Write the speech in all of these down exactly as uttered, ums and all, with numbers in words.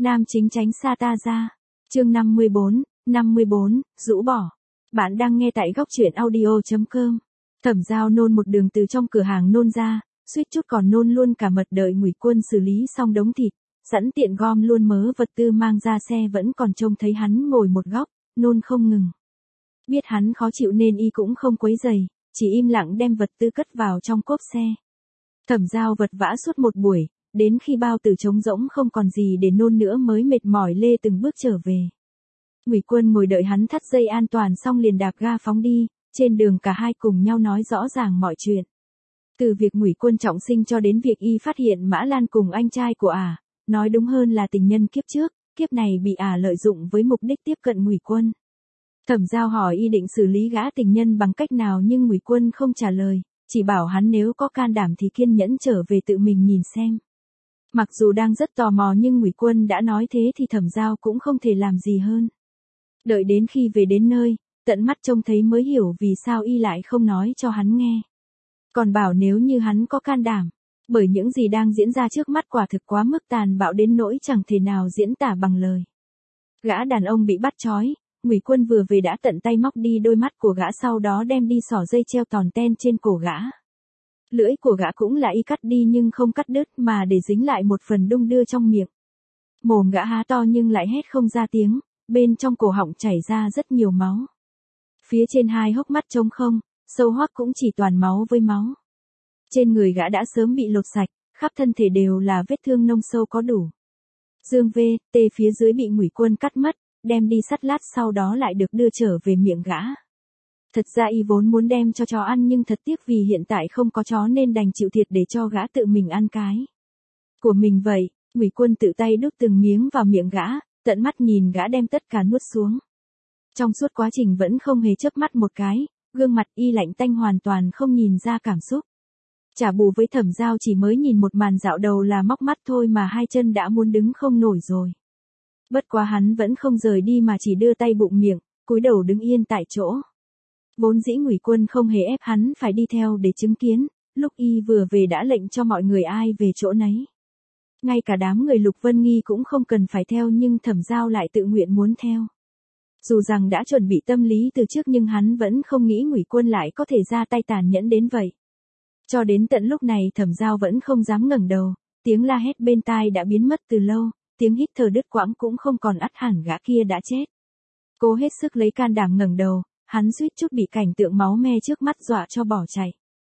Nam chính tránh xa ta ra. Chương năm mươi bốn, năm mươi bốn, rũ bỏ. Bạn đang nghe tại góc truyện audio chấm com. Thẩm Giao nôn một đường từ trong cửa hàng nôn ra, suýt chút còn nôn luôn cả mật. Đợi Ngụy Quân xử lý xong đống thịt, sẵn tiện gom luôn mớ vật tư mang ra xe, vẫn còn trông thấy hắn ngồi một góc, nôn không ngừng. Biết hắn khó chịu nên y cũng không quấy rầy, chỉ im lặng đem vật tư cất vào trong cốp xe. Thẩm Giao vật vã suốt một buổi, đến khi bao tử trống rỗng không còn gì để nôn nữa mới mệt mỏi lê từng bước trở về. Ngụy Quân ngồi đợi hắn thắt dây an toàn xong liền đạp ga phóng đi, trên đường cả hai cùng nhau nói rõ ràng mọi chuyện. Từ việc Ngụy Quân trọng sinh cho đến việc y phát hiện Mã Lan cùng anh trai của ả, nói đúng hơn là tình nhân kiếp trước, kiếp này bị ả lợi dụng với mục đích tiếp cận Ngụy Quân. Thẩm Giao hỏi y định xử lý gã tình nhân bằng cách nào nhưng Ngụy Quân không trả lời, chỉ bảo hắn nếu có can đảm thì kiên nhẫn trở về tự mình nhìn xem. Mặc dù đang rất tò mò nhưng Ngụy Quân đã nói thế thì Thẩm Giao cũng không thể làm gì hơn. Đợi đến khi về đến nơi, tận mắt trông thấy mới hiểu vì sao y lại không nói cho hắn nghe. Còn bảo nếu như hắn có can đảm, bởi những gì đang diễn ra trước mắt quả thực quá mức tàn bạo đến nỗi chẳng thể nào diễn tả bằng lời. Gã đàn ông bị bắt trói, Ngụy Quân vừa về đã tận tay móc đi đôi mắt của gã, sau đó đem đi xỏ dây treo tòn ten trên cổ gã. Lưỡi của gã cũng là y cắt đi nhưng không cắt đứt mà để dính lại một phần đung đưa trong miệng. Mồm gã há to nhưng lại hét không ra tiếng, bên trong cổ họng chảy ra rất nhiều máu. Phía trên hai hốc mắt trống không, sâu hoắc cũng chỉ toàn máu với máu. Trên người gã đã sớm bị lột sạch, khắp thân thể đều là vết thương nông sâu có đủ. Dương V, T phía dưới bị Ngụy Quân cắt mất, đem đi sắt lát sau đó lại được đưa trở về miệng gã. Thật ra y vốn muốn đem cho chó ăn nhưng thật tiếc vì hiện tại không có chó nên đành chịu thiệt để cho gã tự mình ăn cái của mình vậy. Ngụy Quân tự tay đút từng miếng vào miệng gã, tận mắt nhìn gã đem tất cả nuốt xuống. Trong suốt quá trình vẫn không hề chớp mắt một cái, gương mặt y lạnh tanh hoàn toàn không nhìn ra cảm xúc. Trả bù với Thẩm Giao chỉ mới nhìn một màn dạo đầu là móc mắt thôi mà hai chân đã muốn đứng không nổi rồi. Bất quá hắn vẫn không rời đi mà chỉ đưa tay bụng miệng, cúi đầu đứng yên tại chỗ. Vốn dĩ Ngụy Quân không hề ép hắn phải đi theo để chứng kiến, lúc y vừa về đã lệnh cho mọi người ai về chỗ nấy. Ngay cả đám người Lục Vân Nghi cũng không cần phải theo nhưng Thẩm Giao lại tự nguyện muốn theo. Dù rằng đã chuẩn bị tâm lý từ trước nhưng hắn vẫn không nghĩ Ngụy Quân lại có thể ra tay tàn nhẫn đến vậy. Cho đến tận lúc này Thẩm Giao vẫn không dám ngẩng đầu, tiếng la hét bên tai đã biến mất từ lâu, tiếng hít thở đứt quãng cũng không còn, ắt hẳn gã kia đã chết. Cố hết sức lấy can đảm ngẩng đầu, hắn suýt chút bị cảnh tượng máu me trước mắt dọa cho bỏ chạy.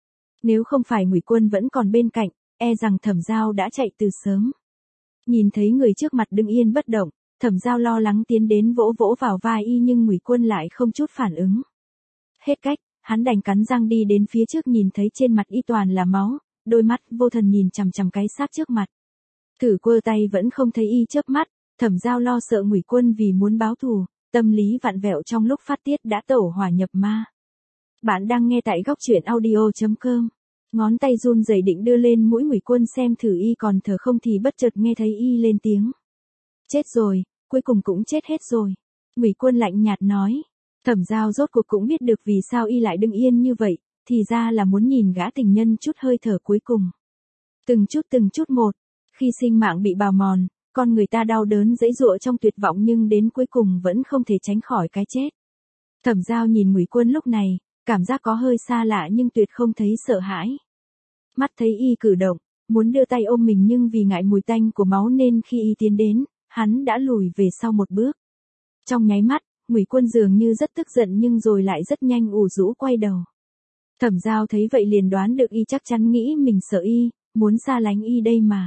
Nếu không phải Ngụy Quân vẫn còn bên cạnh, e rằng Thẩm Giao đã chạy từ sớm. Nhìn thấy người trước mặt đứng yên bất động, Thẩm Giao lo lắng tiến đến vỗ vỗ vào vai y nhưng Ngụy Quân lại không chút phản ứng. Hết cách, hắn đành cắn răng đi đến phía trước, nhìn thấy trên mặt y toàn là máu, đôi mắt vô thần nhìn chằm chằm cái xác trước mặt. Thử quơ tay vẫn không thấy y chớp mắt, Thẩm Giao lo sợ Ngụy Quân vì muốn báo thù, tâm lý vặn vẹo trong lúc phát tiết đã tẩu hỏa nhập ma. Bạn đang nghe tại góc truyện audio chấm com. Ngón tay run rẩy định đưa lên mũi Ngụy Quân xem thử y còn thở không thì bất chợt nghe thấy y lên tiếng. Chết rồi, cuối cùng cũng chết hết rồi. Ngụy Quân lạnh nhạt nói. Thẩm Giao rốt cuộc cũng biết được vì sao y lại đứng yên như vậy, thì ra là muốn nhìn gã tình nhân chút hơi thở cuối cùng. Từng chút từng chút một, khi sinh mạng bị bào mòn, con người ta đau đớn giãy giụa trong tuyệt vọng nhưng đến cuối cùng vẫn không thể tránh khỏi cái chết. Thẩm Giao nhìn Ngụy Quân lúc này, cảm giác có hơi xa lạ nhưng tuyệt không thấy sợ hãi. Mắt thấy y cử động, muốn đưa tay ôm mình nhưng vì ngại mùi tanh của máu nên khi y tiến đến, hắn đã lùi về sau một bước. Trong nháy mắt, Ngụy Quân dường như rất tức giận nhưng rồi lại rất nhanh ủ rũ quay đầu. Thẩm Giao thấy vậy liền đoán được y chắc chắn nghĩ mình sợ y, muốn xa lánh y đây mà.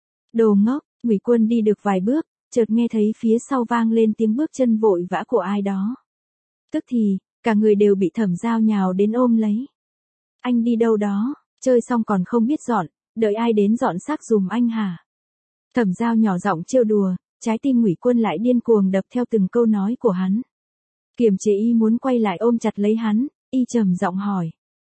Đồ ngốc, Ngụy Quân đi được vài bước, chợt nghe thấy phía sau vang lên tiếng bước chân vội vã của ai đó. Tức thì, cả người đều bị Thẩm Giao nhào đến ôm lấy. Anh đi đâu đó, chơi xong còn không biết dọn, đợi ai đến dọn xác giùm anh hả? Thẩm Giao nhỏ giọng trêu đùa, trái tim Ngụy Quân lại điên cuồng đập theo từng câu nói của hắn. Kiềm chế y muốn quay lại ôm chặt lấy hắn, y trầm giọng hỏi.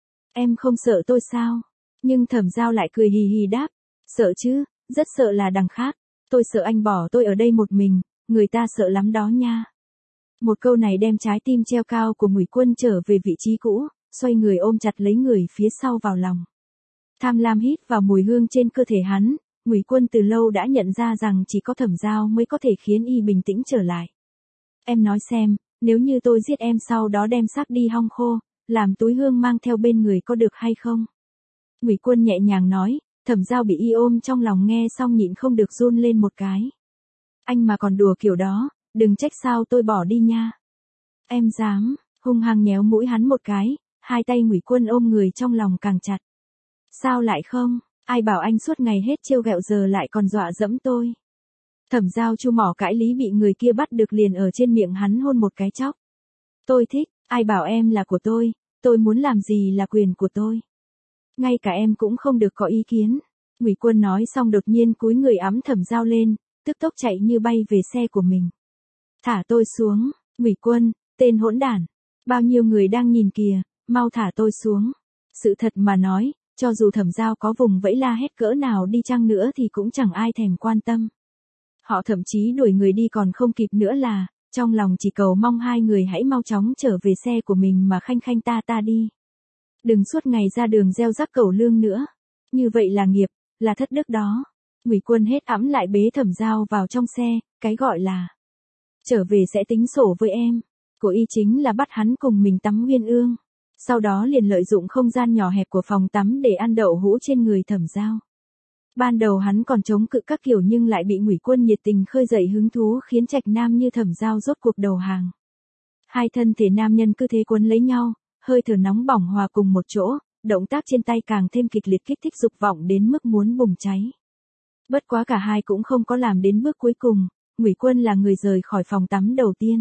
Em không sợ tôi sao? Nhưng Thẩm Giao lại cười hì hì đáp. Sợ chứ, rất sợ là đằng khác. Tôi sợ anh bỏ tôi ở đây một mình, người ta sợ lắm đó nha. Một câu này đem trái tim treo cao của Ngụy Quân trở về vị trí cũ, xoay người ôm chặt lấy người phía sau vào lòng. Tham lam hít vào mùi hương trên cơ thể hắn, Ngụy Quân từ lâu đã nhận ra rằng chỉ có Thẩm Giao mới có thể khiến y bình tĩnh trở lại. Em nói xem, nếu như tôi giết em sau đó đem xác đi hong khô, làm túi hương mang theo bên người có được hay không? Ngụy Quân nhẹ nhàng nói. Thẩm Giao bị y ôm trong lòng nghe xong nhịn không được run lên một cái. Anh mà còn đùa kiểu đó, đừng trách sao tôi bỏ đi nha. Em dám, hung hăng nhéo mũi hắn một cái, hai tay Ngụy Quân ôm người trong lòng càng chặt. Sao lại không, ai bảo anh suốt ngày hết trêu ghẹo giờ lại còn dọa dẫm tôi. Thẩm Giao chu mỏ cãi lý bị người kia bắt được liền ở trên miệng hắn hôn một cái chóc. Tôi thích, ai bảo em là của tôi, tôi muốn làm gì là quyền của tôi. Ngay cả em cũng không được có ý kiến. Ngụy Quân nói xong đột nhiên cúi người ẵm Thẩm Giao lên, tức tốc chạy như bay về xe của mình. Thả tôi xuống, Ngụy Quân, tên hỗn đản. Bao nhiêu người đang nhìn kìa, mau thả tôi xuống. Sự thật mà nói, cho dù Thẩm Giao có vùng vẫy la hét cỡ nào đi chăng nữa thì cũng chẳng ai thèm quan tâm. Họ thậm chí đuổi người đi còn không kịp nữa là, trong lòng chỉ cầu mong hai người hãy mau chóng trở về xe của mình mà khanh khanh ta ta đi. Đừng suốt ngày ra đường gieo rắc cẩu lương nữa. Như vậy là nghiệp, là thất đức đó. Ngụy Quân hết ẵm lại bế Thẩm Giao vào trong xe, cái gọi là trở về sẽ tính sổ với em. Của y chính là bắt hắn cùng mình tắm uyên ương. Sau đó liền lợi dụng không gian nhỏ hẹp của phòng tắm để ăn đậu hũ trên người Thẩm Giao. Ban đầu hắn còn chống cự các kiểu nhưng lại bị Ngụy Quân nhiệt tình khơi dậy hứng thú khiến trạch nam như Thẩm Giao rốt cuộc đầu hàng. Hai thân thể nam nhân cứ thế quấn lấy nhau, hơi thở nóng bỏng hòa cùng một chỗ, động tác trên tay càng thêm kịch liệt kích thích dục vọng đến mức muốn bùng cháy. Bất quá cả hai cũng không có làm đến bước cuối cùng, Ngụy Quân là người rời khỏi phòng tắm đầu tiên.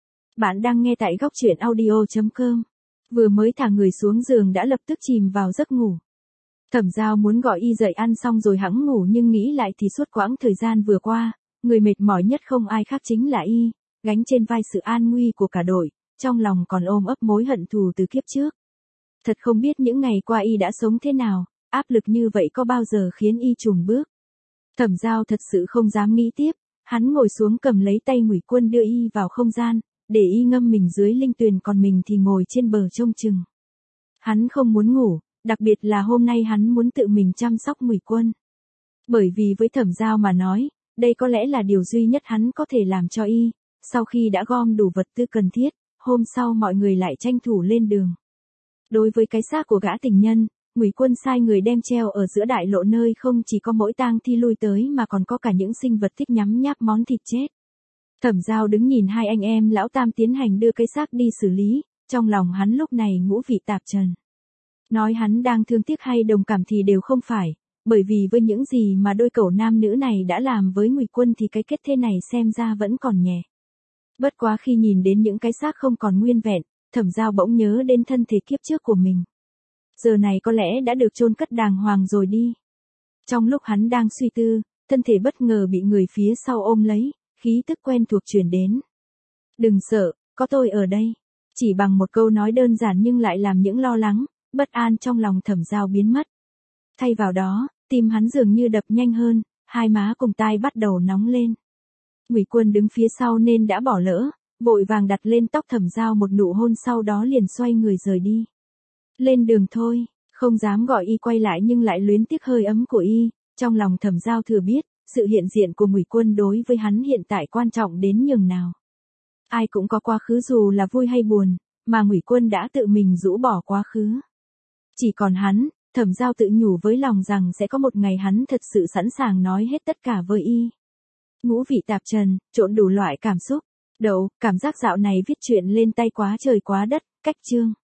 Bạn đang nghe tại góc truyện audio chấm com. Vừa mới thả người xuống giường đã lập tức chìm vào giấc ngủ. Thẩm Giao muốn gọi y dậy ăn xong rồi hẵng ngủ nhưng nghĩ lại thì suốt quãng thời gian vừa qua, người mệt mỏi nhất không ai khác chính là y, gánh trên vai sự an nguy của cả đội, trong lòng còn ôm ấp mối hận thù từ kiếp trước. Thật không biết những ngày qua y đã sống thế nào, áp lực như vậy có bao giờ khiến y chùn bước. Thẩm Giao thật sự không dám nghĩ tiếp, hắn ngồi xuống cầm lấy tay Ngụy Quân đưa y vào không gian, để y ngâm mình dưới linh tuyền còn mình thì ngồi trên bờ trông chừng. Hắn không muốn ngủ, đặc biệt là hôm nay hắn muốn tự mình chăm sóc Ngụy Quân. Bởi vì với Thẩm Giao mà nói, đây có lẽ là điều duy nhất hắn có thể làm cho y, sau khi đã gom đủ vật tư cần thiết, hôm sau mọi người lại tranh thủ lên đường. Đối với cái xác của gã tình nhân, Ngụy Quân sai người đem treo ở giữa đại lộ nơi không chỉ có mỗi tang thi lui tới mà còn có cả những sinh vật thích nhắm nháp món thịt chết. Thẩm Giao đứng nhìn hai anh em lão tam tiến hành đưa cái xác đi xử lý, trong lòng hắn lúc này ngũ vị tạp trần. Nói hắn đang thương tiếc hay đồng cảm thì đều không phải, bởi vì với những gì mà đôi cẩu nam nữ này đã làm với Ngụy Quân thì cái kết thế này xem ra vẫn còn nhẹ. Bất quá khi nhìn đến những cái xác không còn nguyên vẹn, Thẩm Giao bỗng nhớ đến thân thể kiếp trước của mình. Giờ này có lẽ đã được chôn cất đàng hoàng rồi đi. Trong lúc hắn đang suy tư, thân thể bất ngờ bị người phía sau ôm lấy, khí tức quen thuộc truyền đến. Đừng sợ, có tôi ở đây. Chỉ bằng một câu nói đơn giản nhưng lại làm những lo lắng, bất an trong lòng Thẩm Giao biến mất. Thay vào đó, tim hắn dường như đập nhanh hơn, hai má cùng tai bắt đầu nóng lên. Ngụy Quân đứng phía sau nên đã bỏ lỡ, vội vàng đặt lên tóc Thẩm Giao một nụ hôn sau đó liền xoay người rời đi. Lên đường thôi, không dám gọi y quay lại nhưng lại luyến tiếc hơi ấm của y, trong lòng Thẩm Giao thừa biết, sự hiện diện của Ngụy Quân đối với hắn hiện tại quan trọng đến nhường nào. Ai cũng có quá khứ dù là vui hay buồn, mà Ngụy Quân đã tự mình rũ bỏ quá khứ. Chỉ còn hắn, Thẩm Giao tự nhủ với lòng rằng sẽ có một ngày hắn thật sự sẵn sàng nói hết tất cả với y. Ngũ vị tạp trần, trộn đủ loại cảm xúc. Đậu, cảm giác dạo này viết chuyện lên tay quá trời quá đất, cách chương.